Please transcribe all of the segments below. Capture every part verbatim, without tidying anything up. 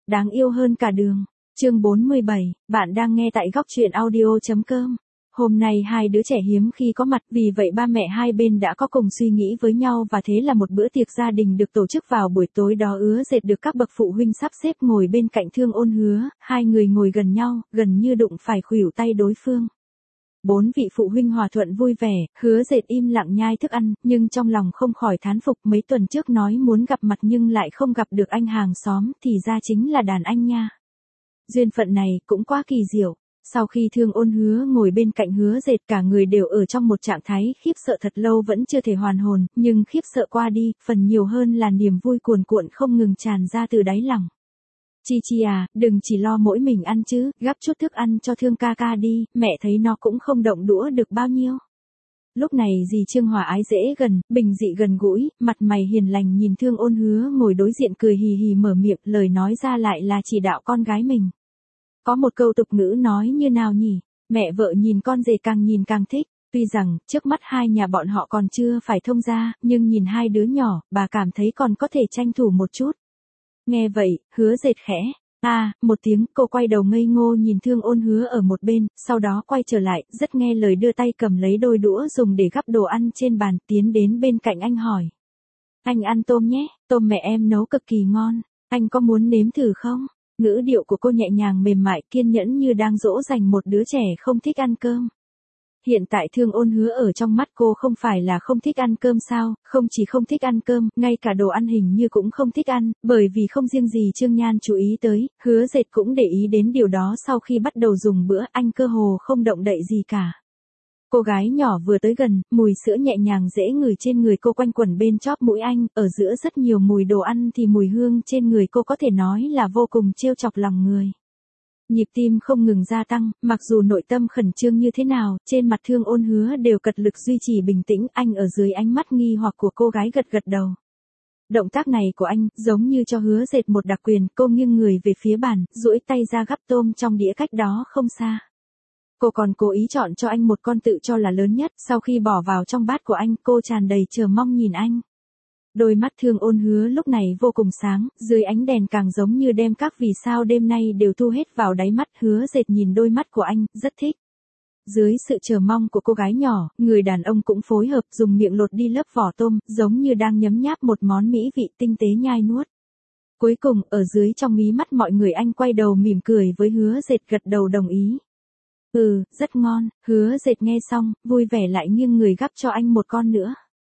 Đáng yêu hơn cả đường. Chương bốn mươi bảy, bạn đang nghe tại góc truyện audio chấm com. Hôm nay hai đứa trẻ hiếm khi có mặt, vì vậy ba mẹ hai bên đã có cùng suy nghĩ với nhau và thế là một bữa tiệc gia đình được tổ chức vào buổi tối đó ứa dệt được các bậc phụ huynh sắp xếp ngồi bên cạnh Thương Ôn Hứa, hai người ngồi gần nhau, gần như đụng phải khuỷu tay đối phương. Bốn vị phụ huynh hòa thuận vui vẻ, Hứa Dệt im lặng nhai thức ăn, nhưng trong lòng không khỏi thán phục, mấy tuần trước nói muốn gặp mặt nhưng lại không gặp được anh hàng xóm, thì ra chính là đàn anh nha. Duyên phận này cũng quá kỳ diệu. Sau khi Thương Ôn Hứa ngồi bên cạnh Hứa Dệt, cả người đều ở trong một trạng thái khiếp sợ thật lâu vẫn chưa thể hoàn hồn, nhưng khiếp sợ qua đi, phần nhiều hơn là niềm vui cuồn cuộn không ngừng tràn ra từ đáy lòng. Chi Chi à, đừng chỉ lo mỗi mình ăn chứ, gắp chút thức ăn cho Thương ca ca đi, mẹ thấy nó cũng không động đũa được bao nhiêu. Lúc này dì Trương Hòa ái dễ gần, bình dị gần gũi, mặt mày hiền lành nhìn Thương Ôn Hứa ngồi đối diện cười hì hì mở miệng, lời nói ra lại là chỉ đạo con gái mình. Có một câu tục ngữ nói như nào nhỉ, mẹ vợ nhìn con rể càng nhìn càng thích. Tuy rằng, trước mắt hai nhà bọn họ còn chưa phải thông gia, nhưng nhìn hai đứa nhỏ, bà cảm thấy còn có thể tranh thủ một chút. Nghe vậy, Hứa Dệt khẽ, à, một tiếng, cô quay đầu ngây ngô nhìn Thương Ôn Hứa ở một bên, sau đó quay trở lại, rất nghe lời đưa tay cầm lấy đôi đũa dùng để gắp đồ ăn trên bàn, tiến đến bên cạnh anh hỏi. Anh ăn tôm nhé, tôm mẹ em nấu cực kỳ ngon, anh có muốn nếm thử không? Ngữ điệu của cô nhẹ nhàng mềm mại kiên nhẫn như đang dỗ dành một đứa trẻ không thích ăn cơm. Hiện tại Thương Ôn Hứa ở trong mắt cô không phải là không thích ăn cơm sao, không chỉ không thích ăn cơm, ngay cả đồ ăn hình như cũng không thích ăn, bởi vì không riêng gì Trương Nhan chú ý tới, Hứa Dệt cũng để ý đến điều đó sau khi bắt đầu dùng bữa, anh cơ hồ không động đậy gì cả. Cô gái nhỏ vừa tới gần, mùi sữa nhẹ nhàng dễ ngửi trên người cô quanh quẩn bên chóp mũi anh, ở giữa rất nhiều mùi đồ ăn thì mùi hương trên người cô có thể nói là vô cùng trêu chọc lòng người. Nhịp tim không ngừng gia tăng, mặc dù nội tâm khẩn trương như thế nào, trên mặt Thương Ôn Hứa đều cật lực duy trì bình tĩnh, anh ở dưới ánh mắt nghi hoặc của cô gái gật gật đầu. Động tác này của anh, giống như cho Hứa Dệt một đặc quyền, cô nghiêng người về phía bàn, duỗi tay ra gắp tôm trong đĩa cách đó không xa. Cô còn cố ý chọn cho anh một con tự cho là lớn nhất, sau khi bỏ vào trong bát của anh, cô tràn đầy chờ mong nhìn anh. Đôi mắt Thương Ôn Hứa lúc này vô cùng sáng, dưới ánh đèn càng giống như đem các vì sao đêm nay đều thu hết vào đáy mắt. Hứa Dệt nhìn đôi mắt của anh, rất thích. Dưới sự chờ mong của cô gái nhỏ, người đàn ông cũng phối hợp dùng miệng lột đi lớp vỏ tôm, giống như đang nhấm nháp một món mỹ vị tinh tế nhai nuốt. Cuối cùng, ở dưới trong mí mắt mọi người anh quay đầu mỉm cười với Hứa Dệt gật đầu đồng ý. Ừ, rất ngon, Hứa Dệt nghe xong, vui vẻ lại nghiêng người gắp cho anh một con nữa.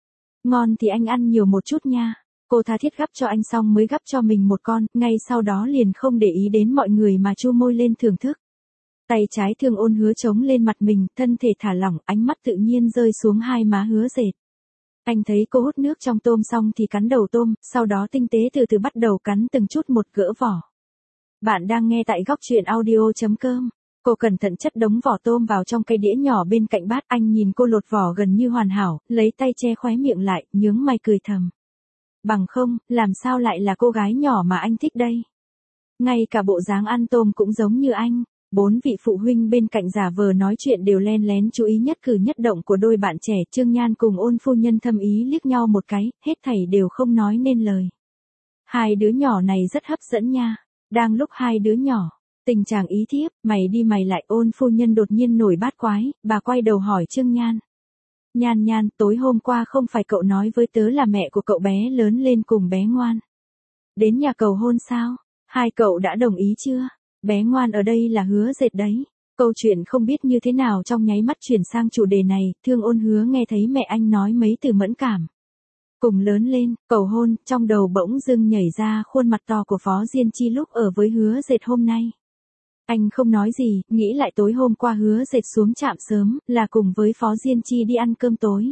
Ngon thì anh ăn nhiều một chút nha. Cô tha thiết gắp cho anh xong mới gắp cho mình một con, ngay sau đó liền không để ý đến mọi người mà chu môi lên thưởng thức. Tay trái Thương Ôn Hứa chống lên mặt mình, thân thể thả lỏng, ánh mắt tự nhiên rơi xuống hai má Hứa Dệt. Anh thấy cô hút nước trong tôm xong thì cắn đầu tôm, sau đó tinh tế từ từ bắt đầu cắn từng chút một gỡ vỏ. Bạn đang nghe tại góc truyện audio chấm com. Cô cẩn thận chất đống vỏ tôm vào trong cái đĩa nhỏ bên cạnh bát, anh nhìn cô lột vỏ gần như hoàn hảo, lấy tay che khóe miệng lại, nhướng mày cười thầm. Bằng không, làm sao lại là cô gái nhỏ mà anh thích đây? Ngay cả bộ dáng ăn tôm cũng giống như anh. Bốn vị phụ huynh bên cạnh giả vờ nói chuyện đều len lén chú ý nhất cử nhất động của đôi bạn trẻ. Trương Nhan cùng Ôn phu nhân thâm ý liếc nhau một cái, hết thảy đều không nói nên lời. Hai đứa nhỏ này rất hấp dẫn nha. Đang lúc hai đứa nhỏ tình trạng ý thiếp, mày đi mày lại, Ôn phu nhân đột nhiên nổi bát quái, bà quay đầu hỏi Trương Nhan. Nhan Nhan, tối hôm qua không phải cậu nói với tớ là mẹ của cậu bé lớn lên cùng bé Ngoan đến nhà cầu hôn sao? Hai cậu đã đồng ý chưa? Bé Ngoan ở đây là Hứa Dệt đấy. Câu chuyện không biết như thế nào trong nháy mắt chuyển sang chủ đề này, Thương Ôn Hứa nghe thấy mẹ anh nói mấy từ mẫn cảm. Cùng lớn lên, cầu hôn, trong đầu bỗng dưng nhảy ra khuôn mặt to của Phó Diên Chi lúc ở với Hứa Dệt hôm nay. Anh không nói gì, nghĩ lại tối hôm qua Hứa Dệt xuống trạm sớm, là cùng với Phó Diên Chi đi ăn cơm tối.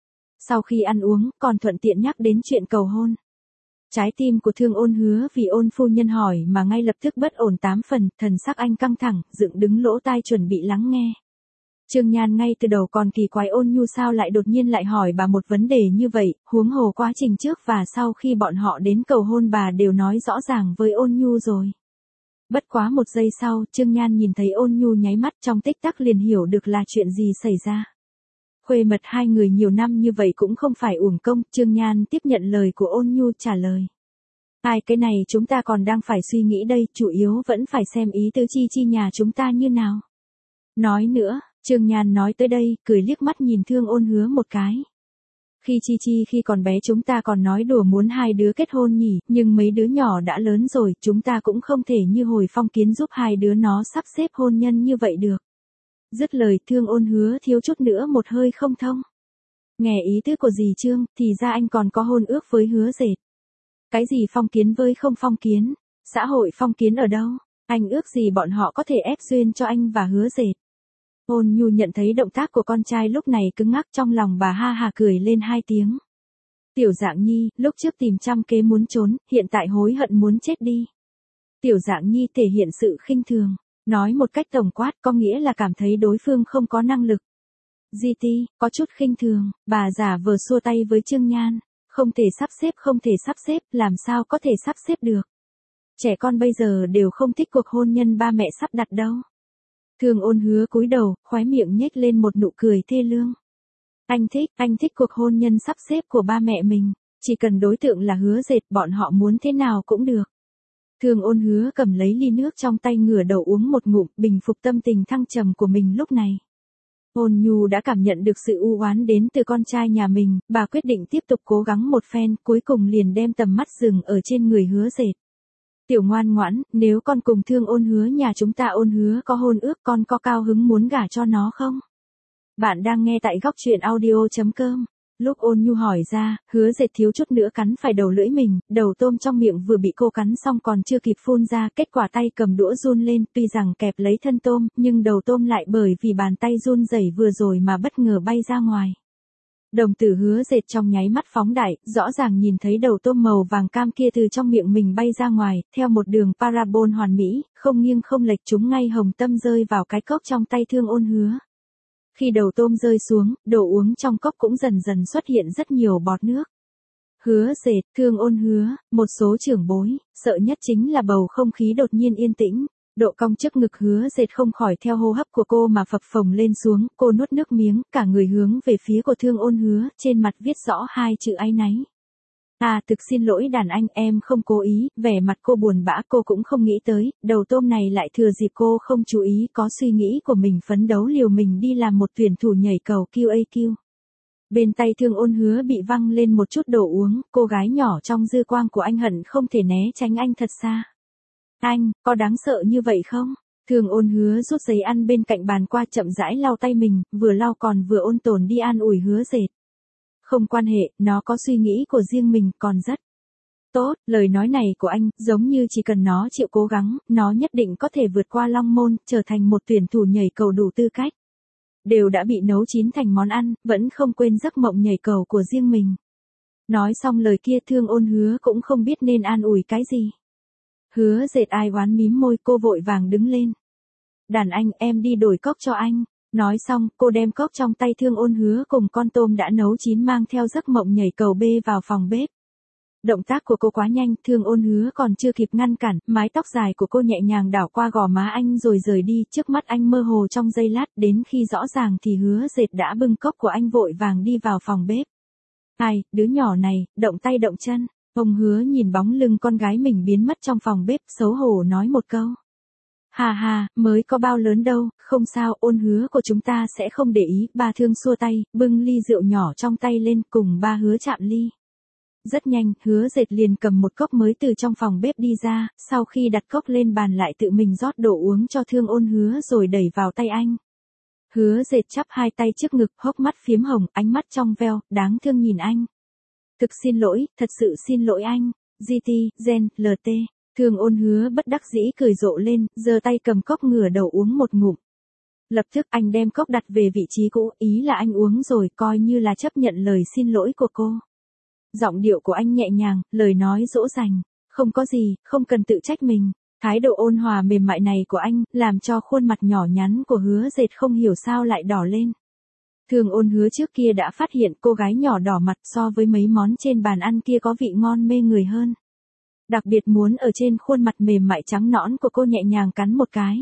Sau khi ăn uống, còn thuận tiện nhắc đến chuyện cầu hôn. Trái tim của Thương Ôn Hứa vì Ôn phu nhân hỏi mà ngay lập tức bất ổn tám phần, thần sắc anh căng thẳng, dựng đứng lỗ tai chuẩn bị lắng nghe. Trương Nhan ngay từ đầu còn kỳ quái Ôn Nhu sao lại đột nhiên lại hỏi bà một vấn đề như vậy, huống hồ quá trình trước và sau khi bọn họ đến cầu hôn bà đều nói rõ ràng với Ôn Nhu rồi. Bất quá một giây sau, Trương Nhan nhìn thấy Ôn Nhu nháy mắt, trong tích tắc liền hiểu được là chuyện gì xảy ra. Khuê mật hai người nhiều năm như vậy cũng không phải uổng công, Trương Nhan tiếp nhận lời của Ôn Nhu trả lời. Ai cái này chúng ta còn đang phải suy nghĩ đây, chủ yếu vẫn phải xem ý tứ Chi Chi nhà chúng ta như nào. Nói nữa, Trương Nhan nói tới đây, cười liếc mắt nhìn Thương Ôn Hứa một cái. Khi Chi Chi khi còn bé chúng ta còn nói đùa muốn hai đứa kết hôn nhỉ, nhưng mấy đứa nhỏ đã lớn rồi, chúng ta cũng không thể như hồi phong kiến giúp hai đứa nó sắp xếp hôn nhân như vậy được. Dứt lời Thương Ôn Hứa thiếu chút nữa một hơi không thông. Nghe ý tứ của dì Trương, thì ra anh còn có hôn ước với Hứa Dệt. Cái gì phong kiến với không phong kiến? Xã hội phong kiến ở đâu? Anh ước gì bọn họ có thể ép duyên cho anh và Hứa Dệt? Ôn Nhu nhận thấy động tác của con trai lúc này cứng ngắc, trong lòng bà ha hà cười lên hai tiếng. Tiểu Dạng Nhi, lúc trước tìm trăm kế muốn trốn, hiện tại hối hận muốn chết đi. Tiểu Dạng Nhi thể hiện sự khinh thường, nói một cách tổng quát có nghĩa là cảm thấy đối phương không có năng lực. giê tê, có chút khinh thường, bà giả vờ xua tay với Trương Nhan. Không thể sắp xếp, không thể sắp xếp, làm sao có thể sắp xếp được. Trẻ con bây giờ đều không thích cuộc hôn nhân ba mẹ sắp đặt đâu. Thương Ôn Hứa cúi đầu, khóe miệng nhếch lên một nụ cười thê lương. Anh thích, anh thích cuộc hôn nhân sắp xếp của ba mẹ mình. Chỉ cần đối tượng là Hứa Dệt, bọn họ muốn thế nào cũng được. Thương Ôn Hứa cầm lấy ly nước trong tay ngửa đầu uống một ngụm, bình phục tâm tình thăng trầm của mình lúc này. Ôn Nhu đã cảm nhận được sự u oán đến từ con trai nhà mình, bà quyết định tiếp tục cố gắng một phen, cuối cùng liền đem tầm mắt dừng ở trên người Hứa Dệt. Tiểu ngoan ngoãn, nếu con cùng Thương Ôn Hứa nhà chúng ta Ôn Hứa có hôn ước, con có cao hứng muốn gả cho nó không? Bạn đang nghe tại góc truyện audio chấm com. Lúc Ôn Nhu hỏi ra, Hứa Dệt thiếu chút nữa cắn phải đầu lưỡi mình, đầu tôm trong miệng vừa bị cô cắn xong còn chưa kịp phun ra, kết quả tay cầm đũa run lên, tuy rằng kẹp lấy thân tôm, nhưng đầu tôm lại bởi vì bàn tay run rẩy vừa rồi mà bất ngờ bay ra ngoài. Đồng tử Hứa Dệt trong nháy mắt phóng đại, rõ ràng nhìn thấy đầu tôm màu vàng cam kia từ trong miệng mình bay ra ngoài, theo một đường parabol hoàn mỹ, không nghiêng không lệch trúng ngay hồng tâm rơi vào cái cốc trong tay Thương Ôn Hứa. Khi đầu tôm rơi xuống, đồ uống trong cốc cũng dần dần xuất hiện rất nhiều bọt nước. Hứa Dệt, Thương Ôn Hứa, một số trưởng bối, sợ nhất chính là bầu không khí đột nhiên yên tĩnh. Độ cong trước ngực Hứa Dệt không khỏi theo hô hấp của cô mà phập phồng lên xuống, cô nuốt nước miếng, cả người hướng về phía của Thương Ôn Hứa, trên mặt viết rõ hai chữ áy náy. À, thực xin lỗi đàn anh, em không cố ý, vẻ mặt cô buồn bã, cô cũng không nghĩ tới, đầu tôm này lại thừa dịp cô không chú ý có suy nghĩ của mình phấn đấu liều mình đi làm một tuyển thủ nhảy cầu quy a quy. Bên tay Thương Ôn Hứa bị văng lên một chút đồ uống, cô gái nhỏ trong dư quang của anh hận không thể né tránh anh thật xa. Anh, có đáng sợ như vậy không? Thương Ôn Hứa rút giấy ăn bên cạnh bàn qua chậm rãi lau tay mình, vừa lau còn vừa ôn tồn đi an ủi Hứa Dệt. Không quan hệ, nó có suy nghĩ của riêng mình, còn rất tốt. Lời nói này của anh, giống như chỉ cần nó chịu cố gắng, nó nhất định có thể vượt qua long môn, trở thành một tuyển thủ nhảy cầu đủ tư cách. Đều đã bị nấu chín thành món ăn, vẫn không quên giấc mộng nhảy cầu của riêng mình. Nói xong lời kia Thương Ôn Hứa cũng không biết nên an ủi cái gì. Hứa Dệt ai oán mím môi, cô vội vàng đứng lên. Đàn anh, em đi đổi cốc cho anh. Nói xong, cô đem cốc trong tay Thương Ôn Hứa cùng con tôm đã nấu chín mang theo giấc mộng nhảy cầu bê vào phòng bếp. Động tác của cô quá nhanh, Thương Ôn Hứa còn chưa kịp ngăn cản, mái tóc dài của cô nhẹ nhàng đảo qua gò má anh rồi rời đi, trước mắt anh mơ hồ trong giây lát, đến khi rõ ràng thì Hứa Dệt đã bưng cốc của anh vội vàng đi vào phòng bếp. Ai, đứa nhỏ này, động tay động chân. Ông Hứa nhìn bóng lưng con gái mình biến mất trong phòng bếp, xấu hổ nói một câu. Hà hà, mới có bao lớn đâu, không sao, Ôn Hứa của chúng ta sẽ không để ý. Ba Thương xua tay, bưng ly rượu nhỏ trong tay lên, cùng ba Hứa chạm ly. Rất nhanh, Hứa Dệt liền cầm một cốc mới từ trong phòng bếp đi ra, sau khi đặt cốc lên bàn lại tự mình rót đồ uống cho Thương Ôn Hứa rồi đẩy vào tay anh. Hứa Dệt chắp hai tay trước ngực, hốc mắt phiếm hồng, ánh mắt trong veo, đáng thương nhìn anh. Thực xin lỗi, thật sự xin lỗi anh. giê tê, Gen, lờ tê. Thương Ôn Hứa bất đắc dĩ cười rộ lên, giơ tay cầm cốc ngửa đầu uống một ngụm. Lập tức anh đem cốc đặt về vị trí cũ, ý là anh uống rồi, coi như là chấp nhận lời xin lỗi của cô. Giọng điệu của anh nhẹ nhàng, lời nói dỗ dành. Không có gì, không cần tự trách mình. Thái độ ôn hòa mềm mại này của anh, làm cho khuôn mặt nhỏ nhắn của Hứa Dệt không hiểu sao lại đỏ lên. Thương Ôn Hứa trước kia đã phát hiện cô gái nhỏ đỏ mặt so với mấy món trên bàn ăn kia có vị ngon mê người hơn. Đặc biệt muốn ở trên khuôn mặt mềm mại trắng nõn của cô nhẹ nhàng cắn một cái.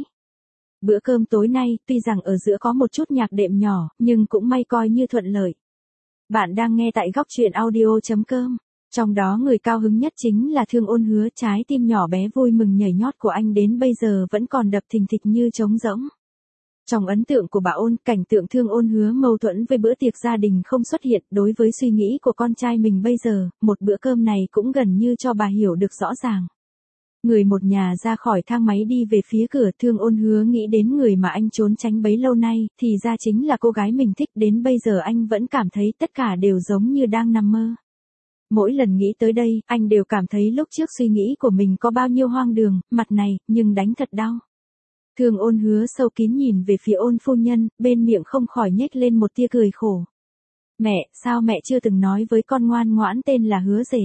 Bữa cơm tối nay, tuy rằng ở giữa có một chút nhạc đệm nhỏ, nhưng cũng may coi như thuận lợi. Bạn đang nghe tại góc truyện audio chấm com. Trong đó người cao hứng nhất chính là Thương Ôn Hứa, trái tim nhỏ bé vui mừng nhảy nhót của anh đến bây giờ vẫn còn đập thình thịch như trống rỗng. Trong ấn tượng của bà Ôn, cảnh tượng Thương Ôn Hứa mâu thuẫn với bữa tiệc gia đình không xuất hiện. Đối với suy nghĩ của con trai mình bây giờ, một bữa cơm này cũng gần như cho bà hiểu được rõ ràng. Người một nhà ra khỏi thang máy đi về phía cửa, Thương Ôn Hứa nghĩ đến người mà anh trốn tránh bấy lâu nay, thì ra chính là cô gái mình thích. Đến bây giờ anh vẫn cảm thấy tất cả đều giống như đang nằm mơ. Mỗi lần nghĩ tới đây, anh đều cảm thấy lúc trước suy nghĩ của mình có bao nhiêu hoang đường, mặt này, nhưng đánh thật đau. Thương Ôn Hứa sâu kín nhìn về phía Ôn phu nhân, bên miệng không khỏi nhếch lên một tia cười khổ. Mẹ, sao mẹ chưa từng nói với con ngoan ngoãn tên là Hứa Dệt?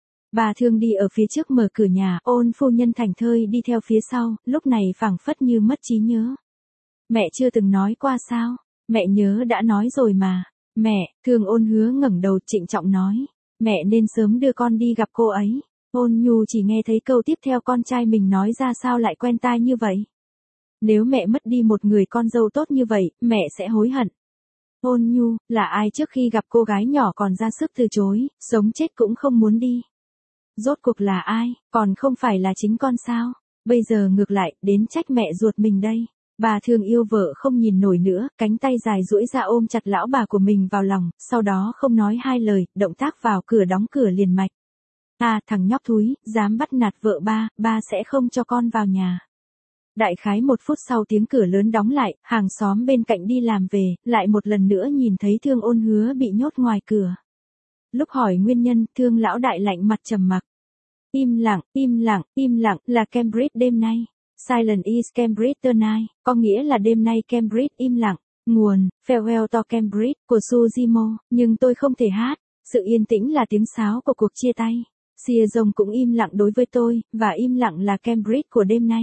Bà Thương đi ở phía trước mở cửa nhà, Ôn phu nhân thảnh thơi đi theo phía sau, lúc này phảng phất như mất trí nhớ. Mẹ chưa từng nói qua sao? Mẹ nhớ đã nói rồi mà. Mẹ, Thương Ôn Hứa ngẩng đầu trịnh trọng nói. Mẹ nên sớm đưa con đi gặp cô ấy. Ôn Nhu chỉ nghe thấy câu tiếp theo con trai mình nói ra sao lại quen tai như vậy. Nếu mẹ mất đi một người con dâu tốt như vậy, mẹ sẽ hối hận. Ôn Nhu, là ai trước khi gặp cô gái nhỏ còn ra sức từ chối, sống chết cũng không muốn đi? Rốt cuộc là ai, còn không phải là chính con sao? Bây giờ ngược lại, đến trách mẹ ruột mình đây. Bà Thương yêu vợ không nhìn nổi nữa, cánh tay dài duỗi ra ôm chặt lão bà của mình vào lòng, sau đó không nói hai lời, động tác vào cửa đóng cửa liền mạch. À, thằng nhóc thúi, dám bắt nạt vợ ba, ba sẽ không cho con vào nhà. Đại khái một phút sau tiếng cửa lớn đóng lại, hàng xóm bên cạnh đi làm về, lại một lần nữa nhìn thấy Thương Ôn Hứa bị nhốt ngoài cửa. Lúc hỏi nguyên nhân, Thương lão đại lạnh mặt trầm mặc. Im lặng, im lặng, im lặng, là Cambridge đêm nay. Silent is Cambridge tonight, có nghĩa là đêm nay Cambridge im lặng. Nguồn, Farewell to Cambridge, của Sujimo, nhưng tôi không thể hát. Sự yên tĩnh là tiếng sáo của cuộc chia tay. Sia Rồng cũng im lặng đối với tôi, và im lặng là Cambridge của đêm nay.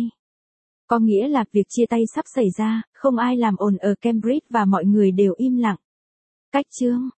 Có nghĩa là việc chia tay sắp xảy ra, không ai làm ồn ở Cambridge và mọi người đều im lặng. Cách chương